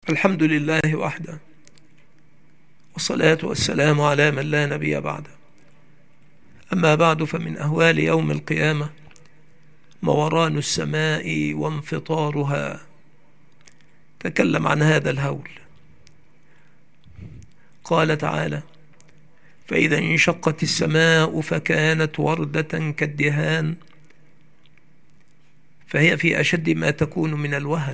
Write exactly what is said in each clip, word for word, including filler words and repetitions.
الحمد لله وحده، والصلاة والسلام على من لا نبي بعده. أما بعد، فمن أهوال يوم القيامة موران السماء وانفطارها. تكلم عن هذا الهول، قال تعالى: فإذا انشقت السماء فكانت وردة كالدهان، فهي في أشد ما تكون من الوهن.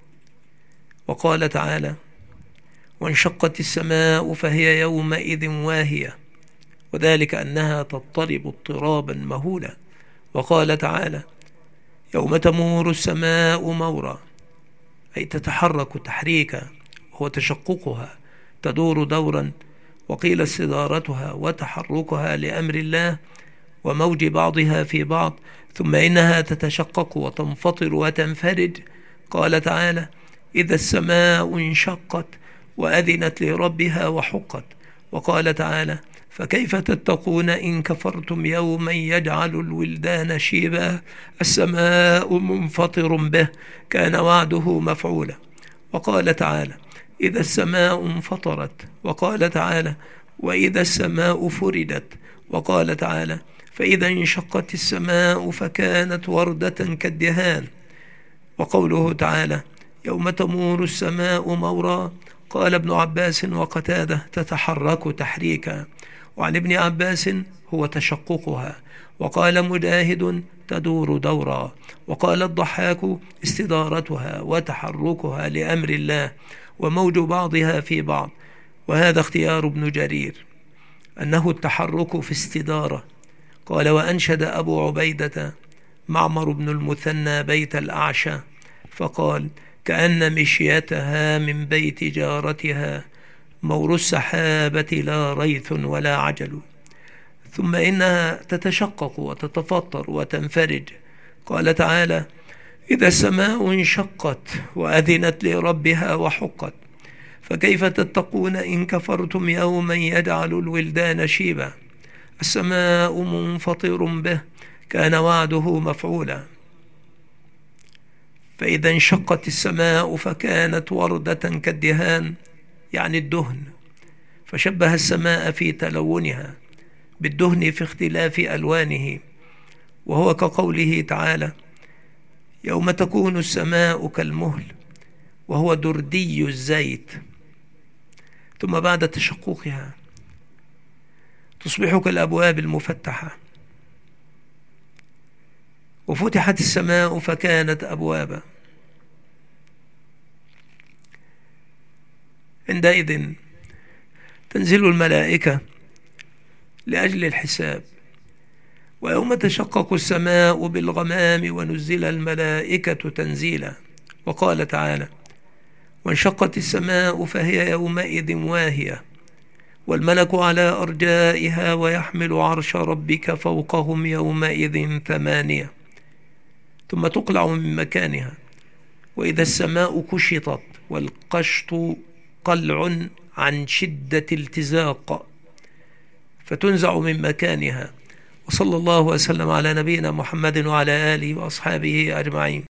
وقال تعالى: وانشقت السماء فهي يومئذ واهية، وذلك أنها تضطرب اضطرابا مهولا. وقال تعالى: يوم تمور السماء مورا، أي تتحرك تحريكا، وهو تشققها، تدور دورا، وقيل استدارتها وتحركها لأمر الله وموج بعضها في بعض، ثم إنها تتشقق وتنفطر وتنفرج. قال تعالى: إذا السماء انشقت وأذنت لربها وحقت. وقال تعالى: فكيف تتقون إن كفرتم يوما يجعل الولدان شيبا، السماء منفطر به، كان وعده مفعولا. وقال تعالى: إذا السماء انفطرت. وقال تعالى: وإذا السماء فردت. وقال تعالى: فإذا انشقت السماء فكانت وردة كالدهان. وقوله تعالى: يوم تمور السماء مورا، قال ابن عباس وقتادة: تتحرك تحريكا. وعن ابن عباس: هو تشققها. وقال مجاهد: تدور دورا. وقال الضحاك: استدارتها وتحركها لأمر الله وموج بعضها في بعض. وهذا اختيار ابن جرير، أنه التحرك في استدارة. قال: وأنشد أبو عبيدة معمر بن المثنى بيت الأعشى فقال: كأن مشيتها من بيت جارتها مور السحابة لا ريث ولا عجل. ثم إنها تتشقق وتتفطر وتنفرج. قال تعالى: إذا السماء انشقت وأذنت لربها وحقت، فكيف تتقون إن كفرتم يوما يجعل الولدان شيبا، السماء منفطر به، كان وعده مفعولا. فإذا انشقت السماء فكانت وردة كالدهان، يعني الدهن، فشبه السماء في تلونها بالدهن في اختلاف ألوانه، وهو كقوله تعالى: يوم تكون السماء كالمهل، وهو دردي الزيت. ثم بعد تشققها تصبح كالأبواب المفتحة. وفتحت السماء فكانت أبوابا. عندئذ تنزل الملائكة لأجل الحساب. ويوم تشقق السماء بالغمام ونزل الملائكة تنزيلا. وقال تعالى: وانشقت السماء فهي يومئذ واهية، والملك على أرجائها ويحمل عرش ربك فوقهم يومئذ ثمانية. ثم تقلع من مكانها. وإذا السماء كشطت، والقشط قلع عن شدة التزاق، فتنزع من مكانها. وصلى الله وسلم على نبينا محمد وعلى آله وأصحابه أجمعين.